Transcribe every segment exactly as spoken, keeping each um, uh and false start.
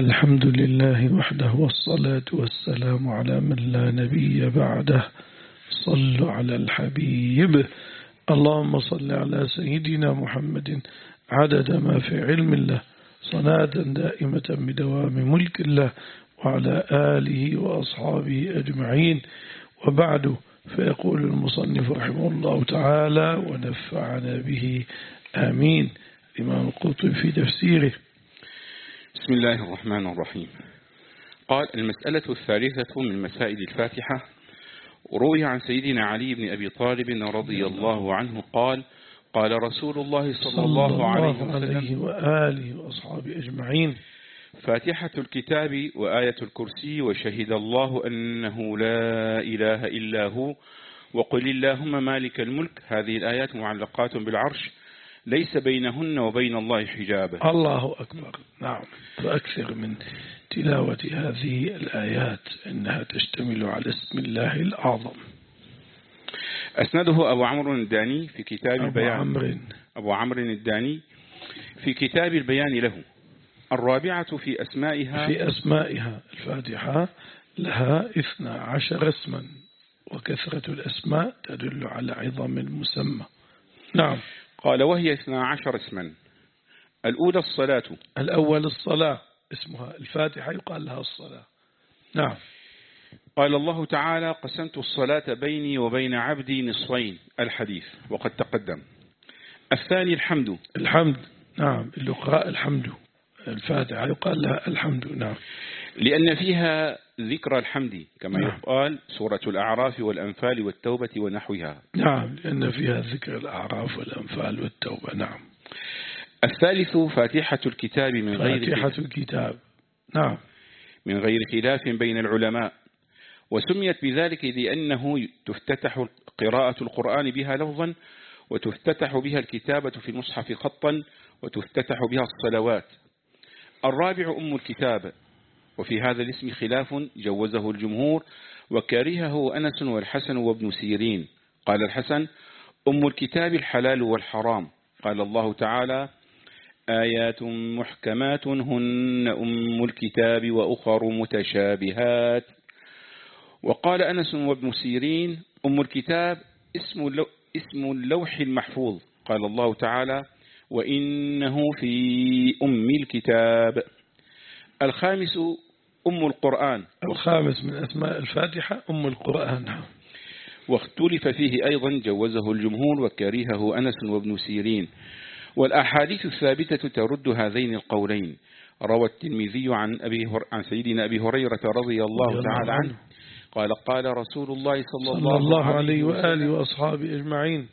الحمد لله وحده والصلاة والسلام على من لا نبي بعده. صلوا على الحبيب. اللهم صل على سيدنا محمد عدد ما في علم الله، صلاة دائمة بدوام ملك الله، وعلى آله وأصحابه أجمعين. وبعد، فيقول المصنف رحمه الله تعالى ونفعنا به آمين. الإمام القرطبي في تفسيره: بسم الله الرحمن الرحيم. قال: المسألة الثالثة من مسائل الفاتحة. روي عن سيدنا علي بن أبي طالب رضي الله عنه قال: قال رسول الله صلى, صلى الله عليه وسلم وآله وأصحابه أجمعين: فاتحة الكتاب وآية الكرسي وشهد الله أنه لا إله إلا هو وقل اللهم مالك الملك. هذه الآيات معلقات بالعرش، ليس بينهن وبين الله حجاب. الله أكبر. نعم، فأكثر من تلاوة هذه الآيات، إنها تشتمل على اسم الله الأعظم. أسنده أبو عمرو الداني في كتاب أبو البيان عمرو أبو عمرو الداني في كتاب البيان له. الرابعة في أسمائها في أسمائها الفاتحة لها اثنا عشر اسما، وكثرة الأسماء تدل على عظم المسمى. نعم. قال: وهي اثنا عشر اسما. الأولى الصلاة. الأول الصلاة، اسمها الفاتحة يقال لها الصلاة. نعم. قال الله تعالى: قسمت الصلاة بيني وبين عبدي نصفين. الحديث وقد تقدم. الثاني الحمد. الحمد، نعم، اللقاء الحمد. الفاتحة يقال لها الحمد. نعم، لأن فيها ذكر الحمد كما نعم. يقال سورة الأعراف والأنفال والتوبة ونحوها. نعم، لأن فيها ذكر الأعراف والأنفال والتوبة. نعم. الثالث فاتحة الكتاب من غير فاتحة الكتاب. نعم، من غير خلاف بين العلماء، وسميت بذلك لأنه تفتتح قراءة القرآن بها لفظا، وتفتتح بها الكتابة في المصحف خطا، وتفتتح بها الصلوات. الرابع أم الكتاب، وفي هذا الاسم خلاف جوزه الجمهور وكرهه أنس والحسن وابن سيرين. قال الحسن: أم الكتاب الحلال والحرام. قال الله تعالى: آيات محكمات هن أم الكتاب وأخر متشابهات. وقال أنس وابن سيرين: أم الكتاب اسم اللو اسم اللوح المحفوظ. قال الله تعالى: وإنه في أم الكتاب. الخامس أم القرآن. الخامس من أسماء الفاتحة أم القرآن. واختلف فيه أيضا، جوزه الجمهور وكرهه أنس وابن سيرين. والأحاديث الثابتة ترد هذين القولين. روى الترمذي عن أبي هر... عن سيدنا أبي هريرة رضي الله تعالى عنه قال: قال رسول الله صلى, صلى الله عليه وآله وأصحابه أجمعين: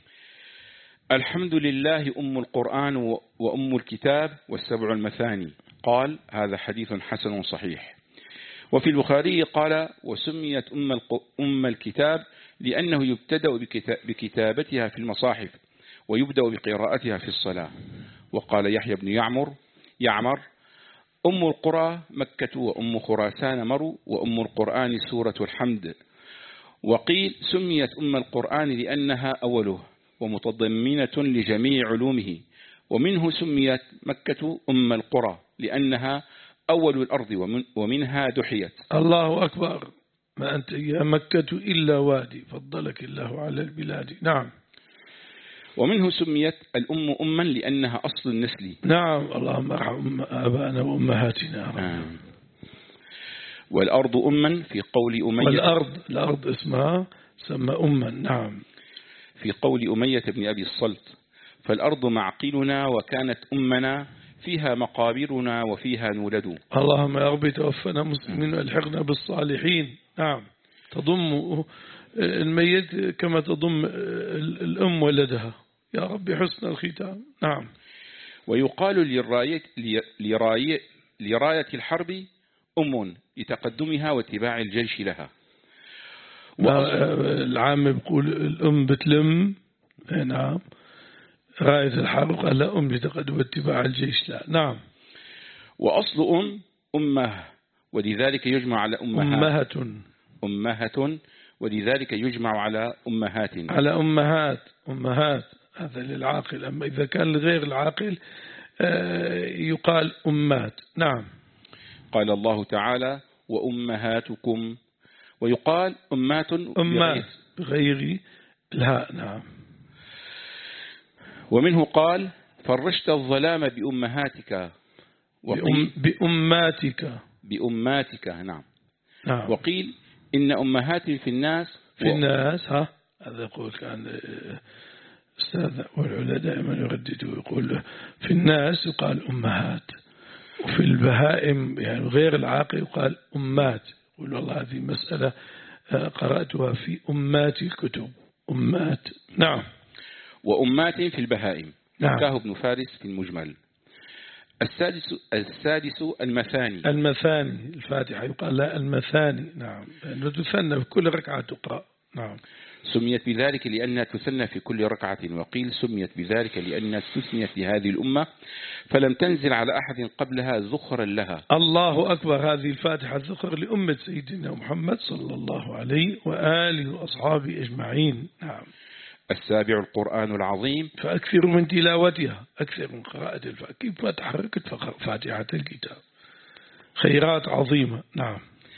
الحمد لله أم القرآن وأم الكتاب والسبع المثاني. قال: هذا حديث حسن صحيح. وفي البخاري قال: وسميت أم, الق... أم الكتاب لأنه يبتدأ بكتا... بكتابتها في المصاحف، ويبدأ بقراءتها في الصلاة. وقال يحيى بن يعمر يعمر أم القرى مكة، وأم خراسان مرو، وأم القرآن سورة الحمد. وقيل سميت أم القرآن لأنها أوله ومتضمنة لجميع علومه، ومنه سميت مكة أم القرى لأنها أول الأرض ومن ومنها دحيت. الله أكبر. ما أنت يا مكة إلا وادي، فضلك الله على البلاد. نعم. ومنه سميت الأم أما لأنها أصل النسل. نعم، اللهم ارحم آباءنا وأمهاتنا. آه. والأرض أما في قول أمية. والأرض الأرض اسمها سمى أما. نعم. في قول أمية بن أبي الصلت: فالأرض معقلنا وكانت أمنا، فيها مقابرنا وفيها نولد. اللهم يا رب توفنا مسلمين والحقنا بالصالحين. نعم. تضم الميت كما تضم الأم ولدها، يا رب حسن الختام. نعم. ويقال للراية, لراية, لراية الحرب أم لتقدمها واتباع الجيش لها. العام يقول الأم بتلم. نعم. راية الحرب قال لا، أم لتقدم واتباع الجيش لا. نعم. وأصل أم أمه، ولذلك يجمع على أمهات. أمهة أمهة ولذلك يجمع على أمهات. على أمهات أمهات هذا للعاقل. أما إذا كان لغير العاقل يقال أمات. نعم. قال الله تعالى وأمهاتكم، ويقال أمات أمات بغير الهاء. نعم. ومنه قال فرشت الظلام بأمهاتك، بأم بأماتك بأماتك. نعم. نعم. وقيل إن أمهات في الناس في الناس. ها هذا يقول كان أستاذ والعلا دائما يرددوا، يقول في الناس يقال أمهات، وفي البهائم يعني غير العاقل يقال أمات. يقول والله هذه مسألة قرأتها في أمات الكتب. أمات. نعم. وأمات في البهائم. نعم. حكاه ابن فارس في المجمل. السادس السادس المثاني. المثاني الفاتحة يقال لا المثاني. نعم. لأنه تثنى في كل ركعة تقرأ. نعم. سميت بذلك لأنها تثنى في كل ركعة، وقيل سميت بذلك لأنها تثنيت لهذه الأمة فلم تنزل على أحد قبلها ذخرا لها. الله أكبر. هذه الفاتحة ذخر لأمة سيدنا محمد صلى الله عليه وآله وأصحابه أجمعين. نعم. السابع القرآن العظيم، فأكثروا من تلاوتها، أكثر من قراءة الفاتحة. كيف ما تحركت فاتحة الكتاب خيرات عظيمة. نعم.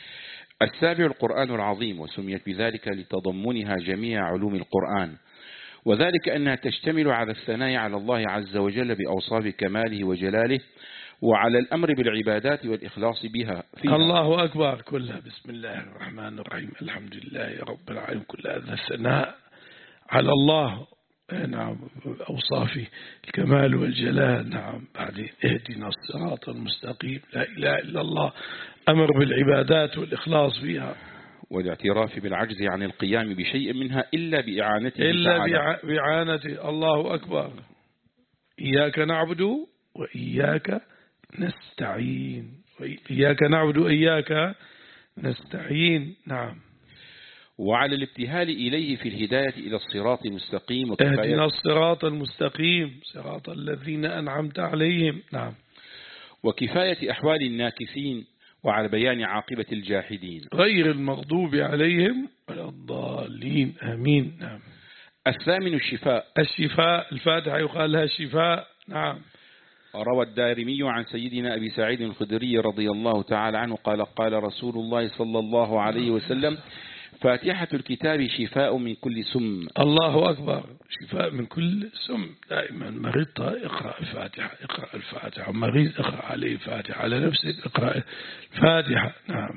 السابع القرآن العظيم، وسميت بذلك لتضمنها جميع علوم القرآن، وذلك أنها تشتمل على الثناء على الله عز وجل بأوصاف كماله وجلاله، وعلى الأمر بالعبادات والإخلاص بها فيها. الله أكبر. كلها بسم الله الرحمن الرحيم الحمد لله رب العالمين، كل هذا الثناء على الله. نعم. أوصافه الكمال والجلال. نعم. بعدين اهدنا الصراط المستقيم، لا إله إلا الله، أمر بالعبادات والإخلاص فيها، والاعتراف بالعجز عن القيام بشيء منها إلا بإعانته إلا بإعانته. الله أكبر. إياك نعبد وإياك نستعين، إياك نعبد وإياك نستعين. نعم. وعلى الابتهال إليه في الهداية إلى الصراط المستقيم، اهدنا الصراط المستقيم صراط الذين أنعمت عليهم. نعم. وكفاية أحوال الناكثين، وعلى بيان عاقبة الجاحدين غير المغضوب عليهم ولا الضالين. آمين. نعم. الثامن الشفاء. الشفاء الفاتحة يقال لها الشفاء. نعم. روى الدارمي عن سيدنا أبي سعيد الخدري رضي الله تعالى عنه قال قال رسول الله صلى الله عليه وسلم فاتحة الكتاب شفاء من كل سم. الله أكبر. شفاء من كل سم. دائما مريض اقرأ الفاتحة، اقرأ الفاتحة، مريض اقرأ عليه الفاتحة، على نفسك اقرأ الفاتحة. نعم.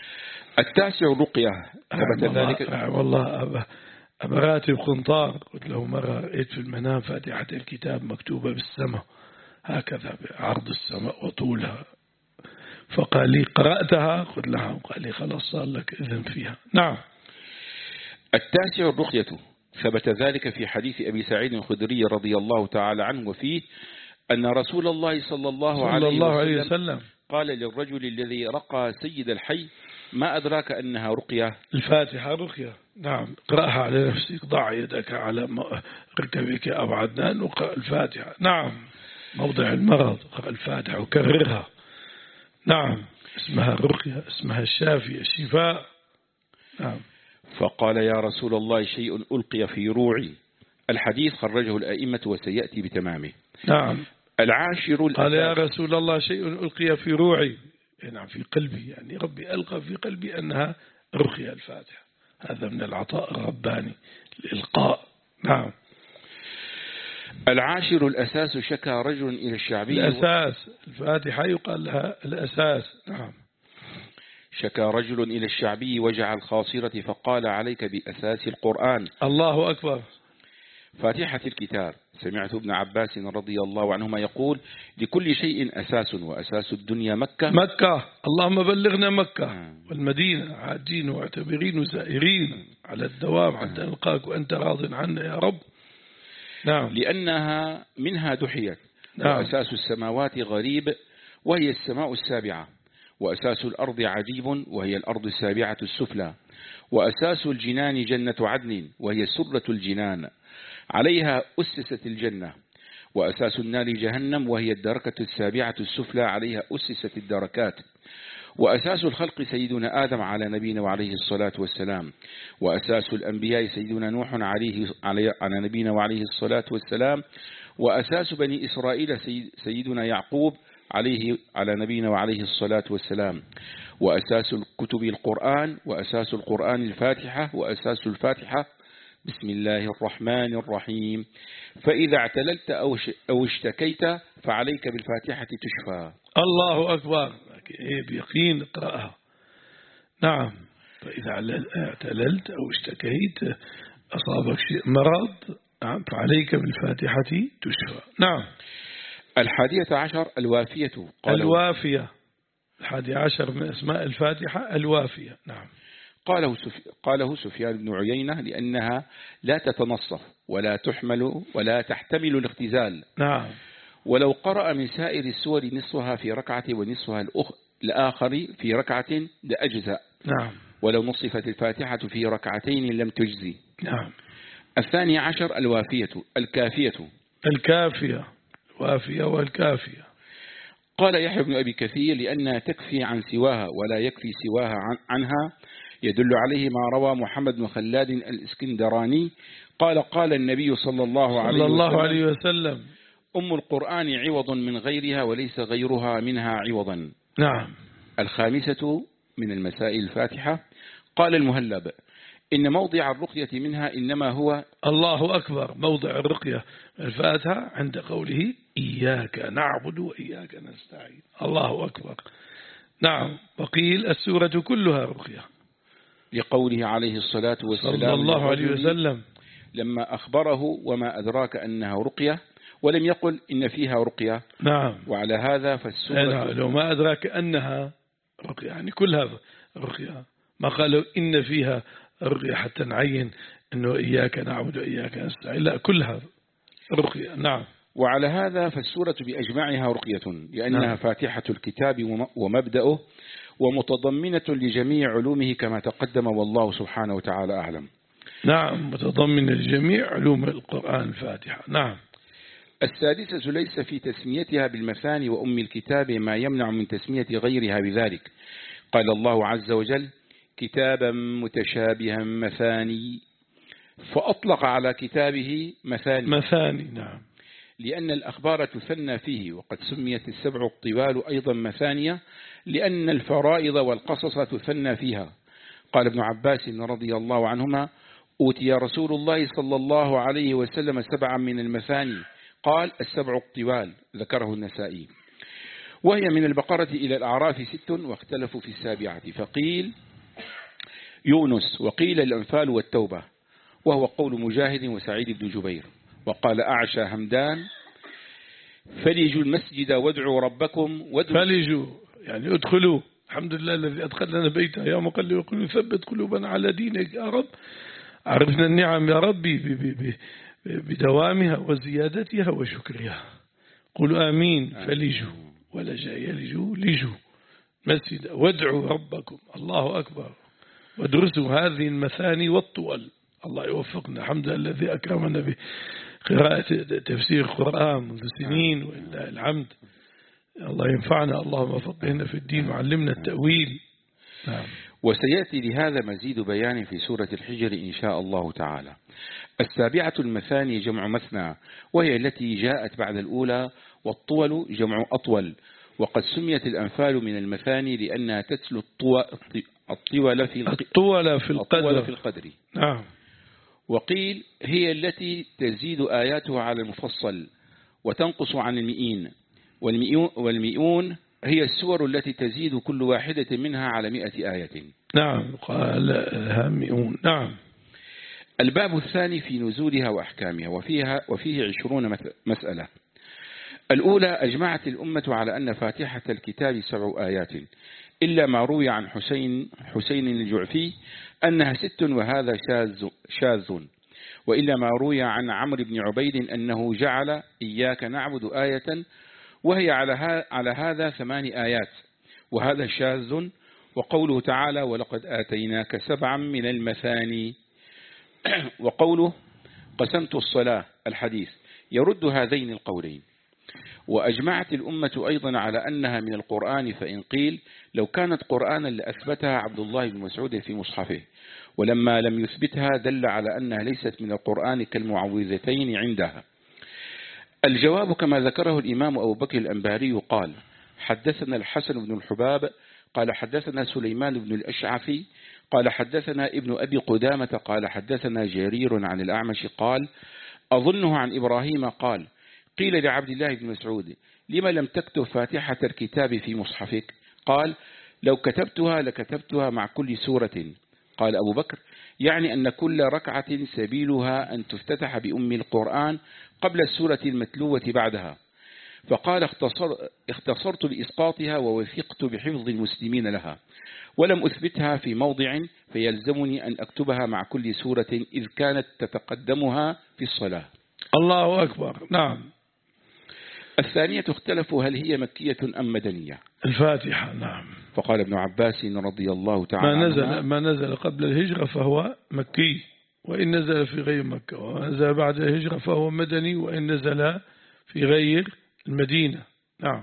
التاسع الرقية. ثبت ذلك. والله أبا أبا راتب قنطار قلت له مرة رأيت في المنام فاتحة الكتاب مكتوبة بالسماء هكذا بعرض السماء وطولها، فقال لي قرأتها؟ قلت له قال لي خلاص صار لك إذن فيها. نعم. التاسع الرقية. ثبت ذلك في حديث أبي سعيد الخدري رضي الله تعالى عنه، وفيه أن رسول الله صلى الله, صلى عليه, الله وسلم عليه وسلم قال للرجل الذي رقى سيد الحي ما أدراك أنها رقية؟ الفاتحة رقية. نعم. اقرأها على نفسك، ضع يدك على ركبك أو عدنان وقرأ الفاتحة. نعم. موضع المرض اقرأ الفاتحة وكررها. نعم. اسمها الرقية، اسمها الشافية، الشفاء. نعم. فقال يا رسول الله شيء ألقي في روعي. الحديث خرجه الأئمة وسيأتي بتمامه. نعم. العاشر قال يا رسول الله شيء ألقي في روعي، نعم في قلبي، يعني ربي ألقى في قلبي أنها رقية الفاتحة. هذا من العطاء الرباني الإلقاء. نعم. العاشر الأساس. شكى رجل إلى الشعبي. الأساس الفاتحة يقال لها الأساس. نعم. شكى رجل إلى الشعبي وجع الخاصرة فقال عليك بأساس القرآن. الله أكبر. فاتحة الكتاب. سمعت ابن عباس رضي الله عنهما يقول لكل شيء أساس، وأساس الدنيا مكة. مكة. اللهم بلغنا مكة والمدينة عاجين واعتبرين وزائرين على الدوام حتى نلقاك وأنت راض عنا يا رب. نعم. لأنها منها دحيت. نعم. وأساس السماوات غريب وهي السماء السابعة، وأساس الأرض عجيب وهي الأرض السابعة السفلى، وأساس الجنان جنة عدن وهي سرة الجنان عليها أسست الجنة، وأساس النار جهنم وهي الدركة السابعة السفلى عليها أسست الدركات، وأساس الخلق سيدنا آدم على نبينا وعليه الصلاة والسلام، وأساس الأنبياء سيدنا نوح عليه على نبينا وعليه الصلاة والسلام، وأساس بني إسرائيل سيدنا يعقوب عليه على نبينا وعليه الصلاة والسلام. وأساس الكتب القرآن، وأساس القرآن الفاتحة، وأساس الفاتحة بسم الله الرحمن الرحيم. فإذا اعتللت أو اشتكيت فعليك بالفاتحة تشفى. الله أكبر، بيقين اقرأها. نعم. فإذا اعتللت أو اشتكيت أصابك شيء مرض فعليك بالفاتحة تشفى. نعم. الحادية عشر الوافية. الوافية، الحادي عشر من أسماء الفاتحة الوافية. نعم. قاله قاله سفيان بن عيينة لأنها لا تتنصف ولا تحمل ولا تحتمل الاختزال. نعم. ولو قرأ من سائر السور نصفها في ركعة ونصفها الآخر في ركعة لأجزاء. نعم. ولو نصفت الفاتحة في ركعتين لم تجزي. نعم. الثاني عشر الوافية الكافية. الكافية، الوافية والكافية. قال يحيى بن أبي كثير لأنها تكفي عن سواها ولا يكفي سواها عن عنها، يدل عليه ما روى محمد بن خلاد الإسكندراني قال قال النبي صلى الله عليه, صلى الله وسلم عليه وسلم أم القرآن عوض من غيرها وليس غيرها منها عوضا. نعم. الخامسة من المسائل الفاتحة. قال المهلب إن موضع الرقية منها إنما هو الله أكبر. موضع الرقية الفاتحة عند قوله إياك نعبد وإياك نستعين. الله أكبر. نعم. وقيل السورة كلها رقية لقوله عليه الصلاة والسلام صلى الله عليه وسلم لما أخبره وما أدراك أنها رقية، ولم يقل إن فيها رقية. نعم. وعلى هذا فالسورة نعم. لو ما أدراك أنها رقية يعني كلها رقية، ما قالوا إن فيها رقية حتى نعين أنه إياك نعبد وإياك نستعين، لا كلها رقية. نعم. وعلى هذا فالسورة بأجمعها رقية لأنها نعم. فاتحة الكتاب ومبدأه ومتضمنة لجميع علومه كما تقدم، والله سبحانه وتعالى أعلم. نعم. متضمن لجميع علوم القرآن الفاتحة. نعم. السادسة ليس في تسميتها بالمثاني وأم الكتاب ما يمنع من تسمية غيرها بذلك. قال الله عز وجل كتابا متشابها مثاني، فأطلق على كتابه مثاني. مثاني. نعم. لأن الأخبار تثنى فيه، وقد سميت السبع الطوال أيضا مثانية لأن الفرائض والقصص تثنى فيها. قال ابن عباس رضي الله عنهما أوتي رسول الله صلى الله عليه وسلم سبعا من المثاني، قال السبع الطوال، ذكره النسائي. وهي من البقرة إلى الأعراف ست، واختلفوا في السابعة، فقيل يونس وقيل الأنفال والتوبة، وهو قول مجاهد وسعيد بن جبير. وقال أعشى همدان فلجوا المسجد وادعوا ربكم وادعوا فلجوا يعني ادخلوا. الحمد لله الذي أدخلنا بيته يا مقلب القلوب ثبت قلوبنا على دينك يا رب. عرفنا النعم يا ربي بدوامها وزيادتها وشكرها. قولوا آمين. فلجوا ولجا يلجوا لجوا مسجد وادعوا ربكم. الله أكبر. وادرسوا هذه المثاني والطول. الله يوفقنا. الحمد لله الذي أكرمنا بقراءة تفسير القرآن منذ سنين ولله الحمد. الله ينفعنا اللهم فقهنا في الدين وعلمنا التأويل. نعم. وسيأتي لهذا مزيد بيان في سورة الحجر إن شاء الله تعالى. السابعة المثاني جمع مثنى، وهي التي جاءت بعد الأولى، والطول جمع أطول. وقد سميت الأنفال من المثاني لأنها تتلو الطول في الطول في القدر. في القدر. نعم. وقيل هي التي تزيد آياتها على المفصل وتنقص عن المئين، والمئون هي السور التي تزيد كل واحدة منها على مئة آية. نعم. قال لها مئون. نعم. الباب الثاني في نزولها وأحكامها، وفيها وفيه عشرون مسألة. الأولى أجمعت الأمة على أن فاتحة الكتاب سبع آيات، إلا ما روي عن حسين حسين الجعفي أنها ست وهذا شاذ شاذ، وإلا ما روي عن عمرو بن عبيد أنه جعل إياك نعبد آية وهي على على هذا ثمان آيات، وهذا شاذ. وقوله تعالى ولقد آتيناك سبعا من المثاني، وقوله قسمت الصلاة الحديث يرد هذين القولين. وأجمعت الأمة أيضا على أنها من القرآن، فإن قيل لو كانت قرآنا لأثبتها عبد الله بن مسعود في مصحفه، ولما لم يثبتها دل على أنها ليست من القرآن كالمعوذتين عندها. الجواب كما ذكره الإمام أبو بكر الأنباري قال حدثنا الحسن بن الحباب قال حدثنا سليمان بن الأشعثي قال حدثنا ابن أبي قدامة قال حدثنا جرير عن الأعمش قال أظنه عن إبراهيم قال قيل لعبد الله بن مسعود لما لم تكتب فاتحة الكتاب في مصحفك؟ قال لو كتبتها لكتبتها مع كل سورة. قال أبو بكر يعني أن كل ركعة سبيلها أن تفتتح بأم القرآن قبل السورة المتلوة بعدها. فقال اختصر اختصرت بإسقاطها ووثقت بحفظ المسلمين لها ولم أثبتها في موضع فيلزمني أن أكتبها مع كل سورة إذ كانت تتقدمها في الصلاة. الله أكبر. نعم. الثانية اختلفوا هل هي مكية أم مدنية؟ الفاتحة. نعم. فقال ابن عباس رضي الله تعالى ما نزل عنهما ما نزل قبل الهجرة فهو مكي وإن نزل في غير مكة، وما نزل بعد الهجرة فهو مدني وإن نزل في غير المدينة. نعم.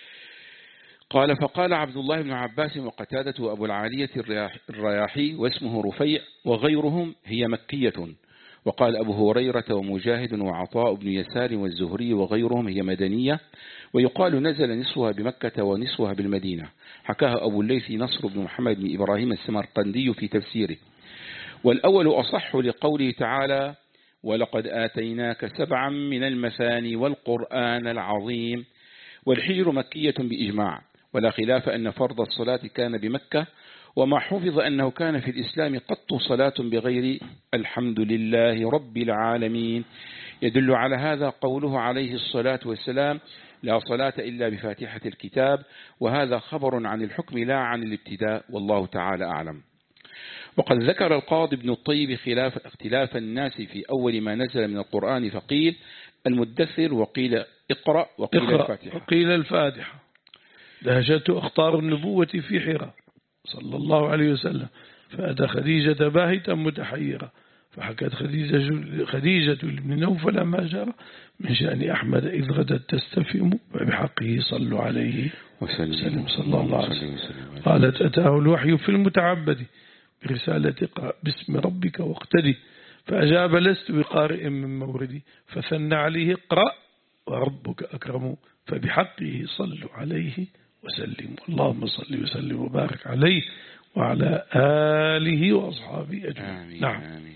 قال فقال عبد الله بن عباس وقتادة وأبو العالية الرياحي واسمه رفيع وغيرهم هي مكية. وقال أبو هريرة ومجاهد وعطاء بن يسار والزهري وغيرهم هي مدنية ويقال نزل نصفها بمكة ونصفها بالمدينة. حكاها أبو الليث نصر بن محمد بن إبراهيم السمرقندي في تفسيره. والأول أصح لقوله تعالى ولقد آتيناك سبعا من المثاني والقرآن العظيم. والحجر مكية بإجماع ولا خلاف أن فرض الصلاة كان بمكة وما حفظ أنه كان في الإسلام قط صلاة بغير الحمد لله رب العالمين. يدل على هذا قوله عليه الصلاة والسلام لا صلاة إلا بفاتحة الكتاب وهذا خبر عن الحكم لا عن الابتداء والله تعالى أعلم. وقد ذكر القاضي ابن الطيب خلاف اختلاف الناس في أول ما نزل من القرآن فقيل المدثر وقيل اقرأ وقيل اقرأ الفاتحة وقيل الفاتحة. دهشته أخطار النبوة في حراء صلى الله عليه وسلم فأتى خديجة باهتا متحيرة فحكت خديجة, خديجة لابن نوفل ما جرى من شأن أحمد إذ غدت تستفهم وبحقه صلوا عليه وسلم صلى الله عليه وسلم. قالت أتاه الوحي في المتعبد برسالة اقرأ باسم ربك واقتدي فأجاب لست بقارئ من موردي فثنى عليه اقرأ وربك أكرم فبحقه صلوا عليه وسلم. اللهم صل وسلم وبارك عليه وعلى آله وأصحابه أجمعين. نعم. آمين.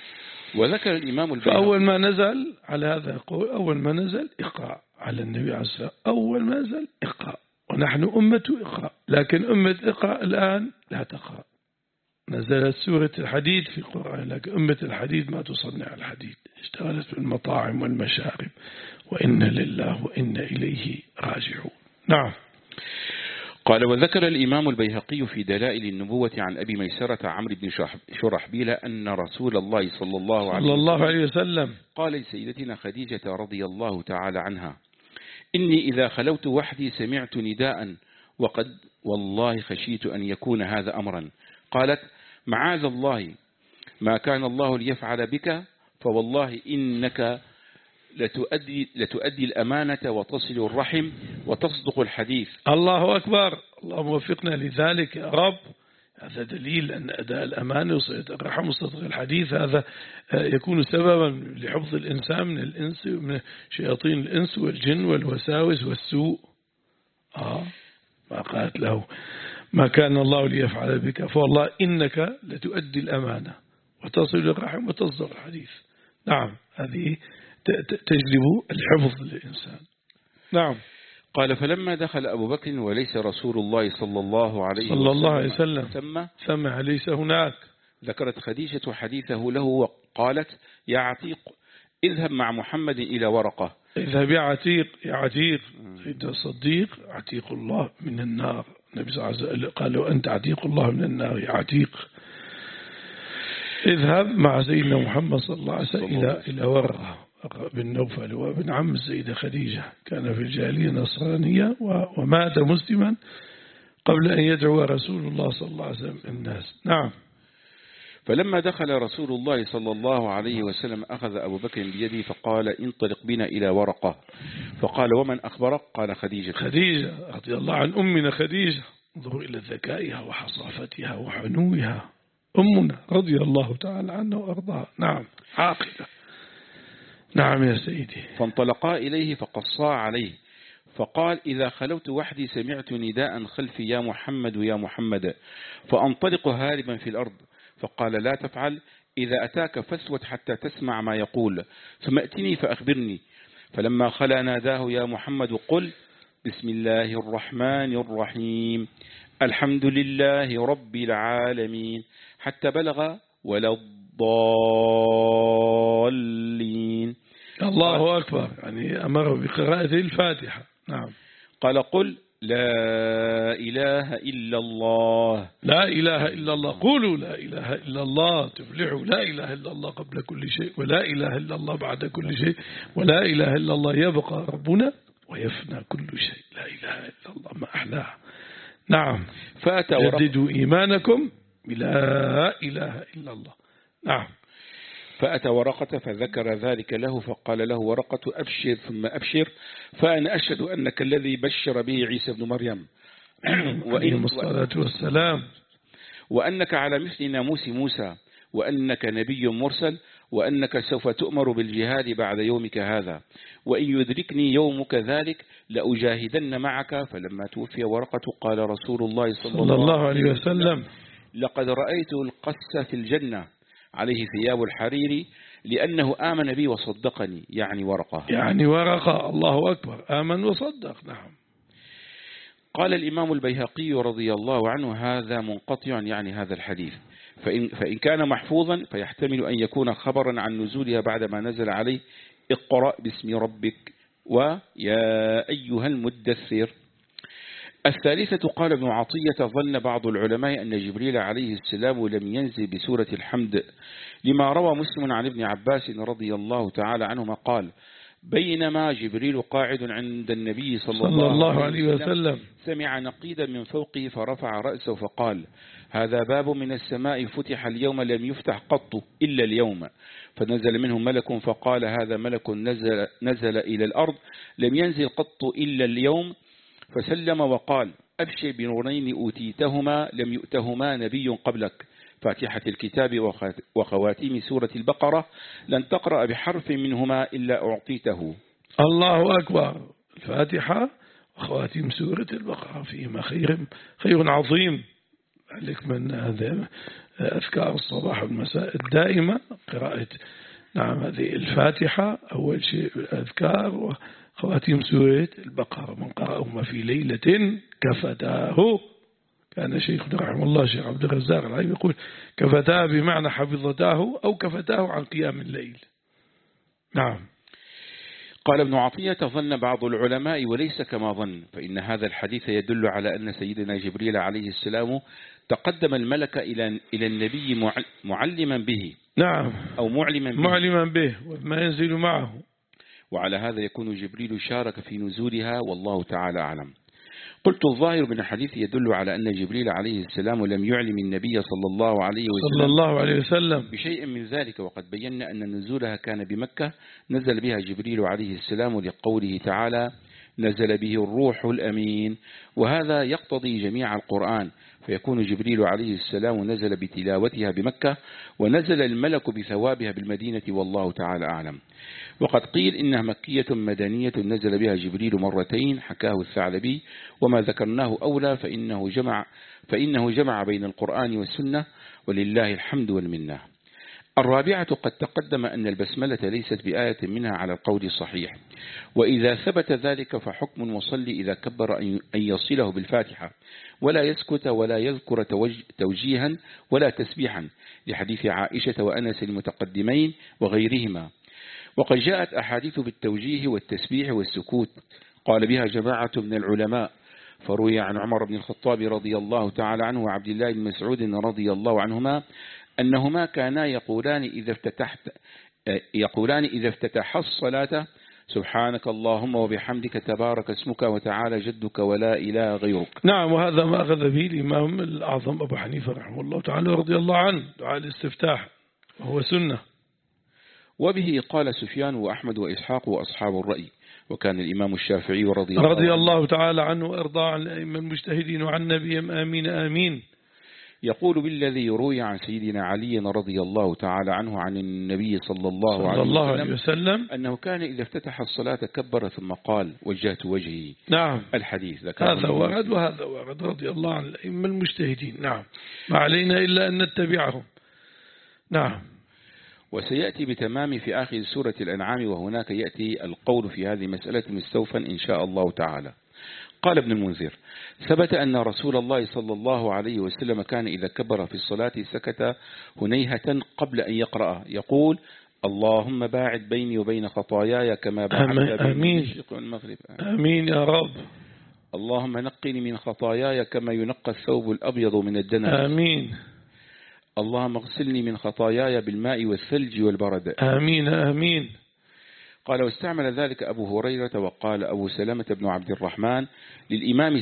وذكر الإمام البيهقي فأول ما نزل على هذا القول أول ما نزل اقرأ على النبي عليه الصلاة والسلام أول ما نزل اقرأ ونحن أمة اقرأ لكن أمة اقرأ الآن لا تقرأ. نزلت سورة الحديد في القرآن لكن أمة الحديد ما تصنع الحديد اشتغلت بالمطاعم والمشارب وإن لله وإن إليه راجعون. نعم. قال وذكر الإمام البيهقي في دلائل النبوة عن أبي ميسرة عمرو بن شرحبيل أن رسول الله صلى الله عليه, صلى الله عليه وسلم قال لسيدتنا خديجة رضي الله تعالى عنها إني إذا خلوت وحدي سمعت نداء وقد والله خشيت أن يكون هذا أمرا. قالت معاذ الله ما كان الله ليفعل بك فوالله إنك لتؤدي, لتؤدي الأمانة وتصل الرحم وتصدق الحديث. الله أكبر. اللهم وفقنا لذلك يا رب. هذا دليل أن أداء الأمانة وصلة الرحم وصدق الحديث هذا يكون سببا لحفظ الإنسان من الإنس من شياطين الإنس والجن والوساوس والسوء. آه ما قالت له ما كان الله ليفعل بك فوالله إنك لتؤدي الأمانة وتصل الرحم وتصدق الحديث. نعم هذه تجلب الحفظ للإنسان. نعم. قال فلما دخل أبو بكر وليس رسول الله صلى الله عليه صلى وسلم الله عليه وسلم ثم ثم ليس هناك ذكرت خديجة حديثه له وقالت يا عتيق اذهب مع محمد إلى ورقة. اذهب يا عتيق يا عتيق سيدنا الصديق عتيق الله من النار. النبي صلى الله عليه وسلم قال له أنت عتيق الله من النار يا عتيق. اذهب مع سيدنا محمد صلى الله عليه وسلم إلى إلى ورقة بن نوفل وابن عم السيدة خديجة كان في الجاهلية نصرانية ومات مسلما قبل أن يدعو رسول الله صلى الله عليه وسلم الناس. نعم. فلما دخل رسول الله صلى الله عليه وسلم أخذ أبو بكر بيدي فقال انطلق بنا إلى ورقة. فقال ومن أخبرك؟ قال خديجة. خديجة رضي الله عن أمنا خديجة انظروا إلى ذكائها وحصافتها وحنوها أمنا رضي الله تعالى عنها وأرضاها. نعم عاقلة. نعم يا سيدي. فانطلقا إليه فقصا عليه فقال إذا خلوت وحدي سمعت نداء خلفي يا محمد يا محمد فأنطلق هاربا في الأرض. فقال لا تفعل، إذا أتاك فاسوت حتى تسمع ما يقول ثم أتني فأخبرني. فلما خلا ناداه يا محمد قل بسم الله الرحمن الرحيم الحمد لله رب العالمين حتى بلغ ولا الضالين. الله أكبر، يعني أمر بقراءة الفاتحة. نعم. قال قل لا إله إلا الله. لا إله إلا الله، قولوا لا إله إلا الله تفلحوا. لا إله إلا الله قبل كل شيء، ولا إله إلا الله بعد كل شيء، ولا إله إلا الله يبقى ربنا ويفنى كل شيء. لا إله إلا الله ما أحلاها. نعم. جددوا إيمانكم بلا إله إلا الله. نعم. فأتى ورقة فذكر ذلك له فقال له ورقة أبشر ثم أبشر فأنا أشهد أنك الذي بشر به عيسى بن مريم وإن الصلاة والسلام وأنك على مثل ناموس موسى وأنك نبي مرسل وأنك سوف تؤمر بالجهاد بعد يومك هذا وإن يدركني يومك ذلك لأجاهدن معك. فلما توفي ورقة قال رسول الله صلى, صلى الله عليه وسلم لقد رأيت القس في الجنة عليه ثياب الحرير لأنه آمن بي وصدقني، يعني ورقة يعني ورقة. الله أكبر، آمن وصدق. نعم. قال الإمام البيهقي رضي الله عنه هذا منقطع، يعني هذا الحديث، فإن, فإن كان محفوظا فيحتمل أن يكون خبرا عن نزولها بعدما نزل عليه اقرأ باسم ربك ويا أيها المدثر. الثالثة قال ابن عطية ظن بعض العلماء أن جبريل عليه السلام لم ينزل بسورة الحمد لما روى مسلم عن ابن عباس رضي الله تعالى عنهما قال بينما جبريل قاعد عند النبي صلى, صلى الله, الله عليه وسلم سمع نقيدا من فوقه فرفع رأسه فقال هذا باب من السماء فتح اليوم لم يفتح قط إلا اليوم. فنزل منه ملك فقال هذا ملك نزل, نزل إلى الأرض لم ينزل قط إلا اليوم. فسلم وقال أبشر بنورين أوتيتهما لم يؤتهما نبي قبلك فاتحة الكتاب وخواتيم سورة البقرة لن تقرأ بحرف منهما إلا أعطيته. الله أكبر. الفاتحة وخواتيم سورة البقرة فيهما خير خير عظيم. عليك من هذا أذكار الصباح والمساء الدائمة قراءة. نعم، هذه الفاتحة أول شيء أذكار خواتيم سورة البقرة من قرأهما في ليلة كفتاه. كان شيخنا رحمه الله شيخ عبد الرزاق العيب يقول كفتاه بمعنى حفظتاه أو كفتاه عن قيام الليل. نعم. قال ابن عطية ظن بعض العلماء وليس كما ظن، فإن هذا الحديث يدل على أن سيدنا جبريل عليه السلام تقدم الملك إلى إلى النبي معلما به. نعم. أو معلما به, معلما به وما ينزل معه. وعلى هذا يكون جبريل شارك في نزولها والله تعالى أعلم. قلت الظاهر من الحديث يدل على أن جبريل عليه السلام لم يعلم النبي صلى الله عليه وسلم, صلى الله عليه وسلم بشيء من ذلك، وقد بينا أن نزولها كان بمكة نزل بها جبريل عليه السلام لقوله تعالى نزل به الروح الأمين، وهذا يقتضي جميع القرآن، فيكون جبريل عليه السلام نزل بتلاوتها بمكة ونزل الملك بثوابها بالمدينة والله تعالى أعلم. وقد قيل إنها مكية مدنية نزل بها جبريل مرتين حكاه الثعلبي، وما ذكرناه أولى فإنه جمع, فإنه جمع بين القرآن والسنة ولله الحمد والمنة. الرابعة قد تقدم أن البسملة ليست بآية منها على القول الصحيح، وإذا ثبت ذلك فحكم المصلي إذا كبر أن يصله بالفاتحة ولا يسكت ولا يذكر توجيها ولا تسبيحا لحديث عائشة وأنس المتقدمين وغيرهما. وقد جاءت أحاديث بالتوجيه والتسبيح والسكوت قال بها جماعة من العلماء، فروي عن عمر بن الخطاب رضي الله تعالى عنه وعبد الله بن مسعود رضي الله عنهما أنهما كانا يقولان إذا افتتحت يقولان إذا افتتح الصلاة سبحانك اللهم وبحمدك تبارك اسمك وتعالى جدك ولا إله غيرك. نعم، وهذا ما أخذ به الإمام الأعظم أبو حنيفة رحمه الله تعالى رضي الله عنه، دعاء الاستفتاح وهو سنة. وبه قال سفيان وأحمد وإسحاق وأصحاب الرأي، وكان الإمام الشافعي رضي الله, رضي الله تعالى عنه وأرضى عن الأئمة المجتهدين وعن نبيهم آمين آمين. يقول بالذي يروي عن سيدنا علي رضي الله تعالى عنه عن النبي صلى الله, صلى عليه, الله وسلم عليه وسلم أنه كان إذا افتتح الصلاة كبر ثم قال وجهت وجهي. نعم الحديث هذا ورد وهذا ورد رضي الله عن الأئمة المجتهدين. نعم ما علينا إلا أن نتبعهم. نعم. وسيأتي بتمام في آخر سورة الأنعام، وهناك يأتي القول في هذه المسألة مستوفا إن شاء الله تعالى. قال ابن المنذر: ثبت أن رسول الله صلى الله عليه وسلم كان إذا كبر في الصلاة سكت هنيهة قبل أن يقرأ يقول: اللهم باعد بيني وبين خطاياي كما باعدت بين المشرق والمغرب. آمين يا رب. اللهم نقني من خطاياي كما ينقى الثوب الأبيض من الدنس. آمين. اللهم اغسلني من خطاياي بالماء والثلج والبرد. آمين آمين. قال: واستعمل ذلك أبو هريرة. وقال أبو سلمة بن عبد الرحمن: للإمام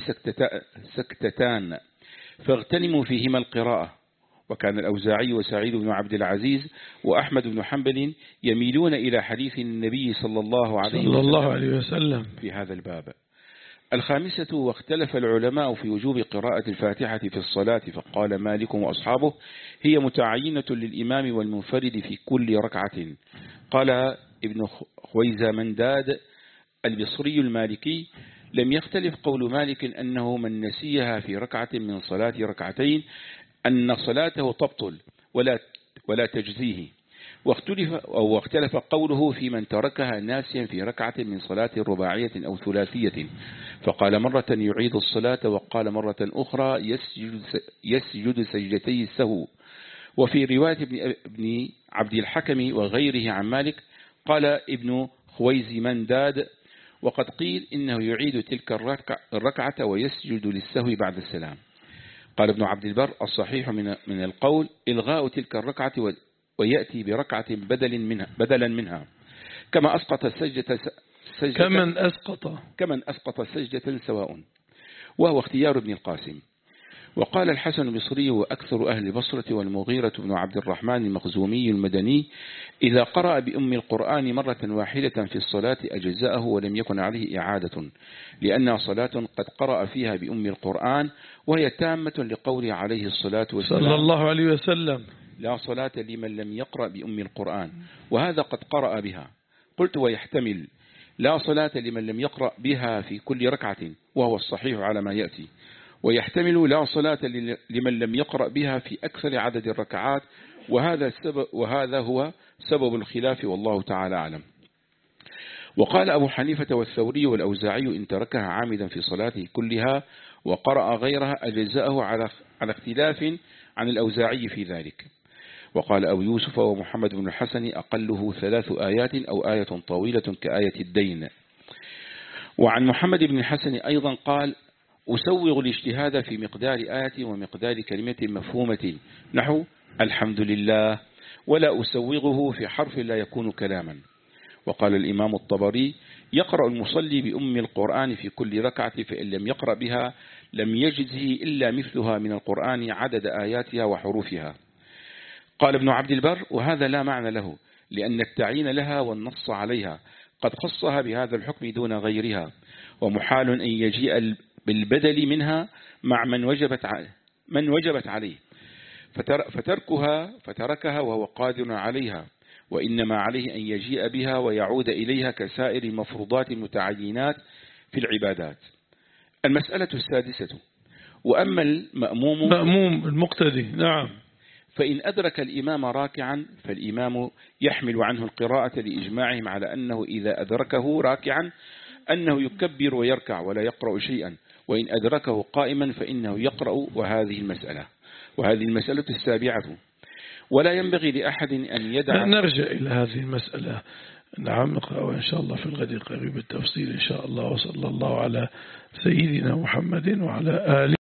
سكتتان فاغتنموا فيهما القراءة. وكان الأوزاعي وسعيد بن عبد العزيز وأحمد بن حنبل يميلون إلى حديث النبي صلى الله عليه صلى الله عليه وسلم في هذا الباب. الخامسة: واختلف العلماء في وجوب قراءة الفاتحة في الصلاة، فقال مالك وأصحابه: هي متعينة للإمام والمنفرد في كل ركعة. قال ابن خويزة منداد البصري المالكي: لم يختلف قول مالك أنه من نسيها في ركعة من صلاة ركعتين أن صلاته تبطل ولا ولا تجزيه. واختلف أو واختلف قوله في من تركها ناسيا في ركعة من صلاة رباعية أو ثلاثية، فقال مرة يعيد الصلاة، وقال مرة أخرى يسجد, يسجد سجدتي السهو. وفي رواية ابن عبد الحكم وغيره عن مالك قال ابن خويزي منداد: وقد قيل إنه يعيد تلك الركعة ويسجد للسهو بعد السلام. قال ابن عبد البر: الصحيح من من القول إلغاء تلك الركعة ويأتي بركعة بدل منها بدلا منها، كما أسقط السجدة سجدة كمن أسقط كمن أسقط سجدة سواء، وهو اختيار ابن القاسم. وقال الحسن البصري وأكثر أهل البصرة والمغيرة بن عبد الرحمن المخزومي المدني: إذا قرأ بأم القرآن مرة واحدة في الصلاة أجزاءه ولم يكن عليه إعادة، لأنها صلاة قد قرأ فيها بأم القرآن، وهي تامة لقول عليه الصلاة والسلام صلى الله عليه وسلم: لا صلاة لمن لم يقرأ بأم القرآن، وهذا قد قرأ بها. قلت: ويحتمل لا صلاة لمن لم يقرأ بها في كل ركعة، وهو الصحيح على ما يأتي. ويحتمل لا صلاة لمن لم يقرأ بها في أكثر عدد الركعات، وهذا السبب وهذا هو سبب الخلاف، والله تعالى أعلم. وقال أبو حنيفة والثوري والأوزاعي: إن تركها عامدا في صلاته كلها وقرأ غيرها أجزاءه على على اختلاف عن الأوزاعي في ذلك. وقال أبو يوسف ومحمد بن الحسن: أقله ثلاث آيات أو آية طويلة كآية الدين. وعن محمد بن الحسن أيضا قال: أسوغ الاجتهاد في مقدار آية ومقدار كلمة مفهومة نحو الحمد لله، ولا أسوغه في حرف لا يكون كلاما. وقال الإمام الطبري: يقرأ المصلي بأم القرآن في كل ركعة، فإن لم يقرأ بها لم يجزه إلا مثلها من القرآن عدد آياتها وحروفها. قال ابن عبد البر: وهذا لا معنى له، لأن التعيين لها والنص عليها قد خصها بهذا الحكم دون غيرها، ومحال أن يجيء بالبدل منها مع من وجبت من وجبت عليه فتركها فتركها وهو قادر عليها، وإنما عليه أن يجيء بها ويعود إليها كسائر المفروضات المتعينات في العبادات. المسألة السادسة: وأما المأموم مأموم المقتدي نعم فإن أدرك الإمام راكعا فالإمام يحمل عنه القراءة لإجماعهم على أنه إذا أدركه راكعا أنه يكبر ويركع ولا يقرأ شيئا، وإن أدركه قائما فإنه يقرأ. وهذه المسألة وهذه المسألة السابعة. ولا ينبغي لأحد أن يدع. نرجع إلى هذه المسألة نعم نقرأ إن شاء الله في الغد قريب التفصيل إن شاء الله. وصلى الله على سيدنا محمد وعلى آله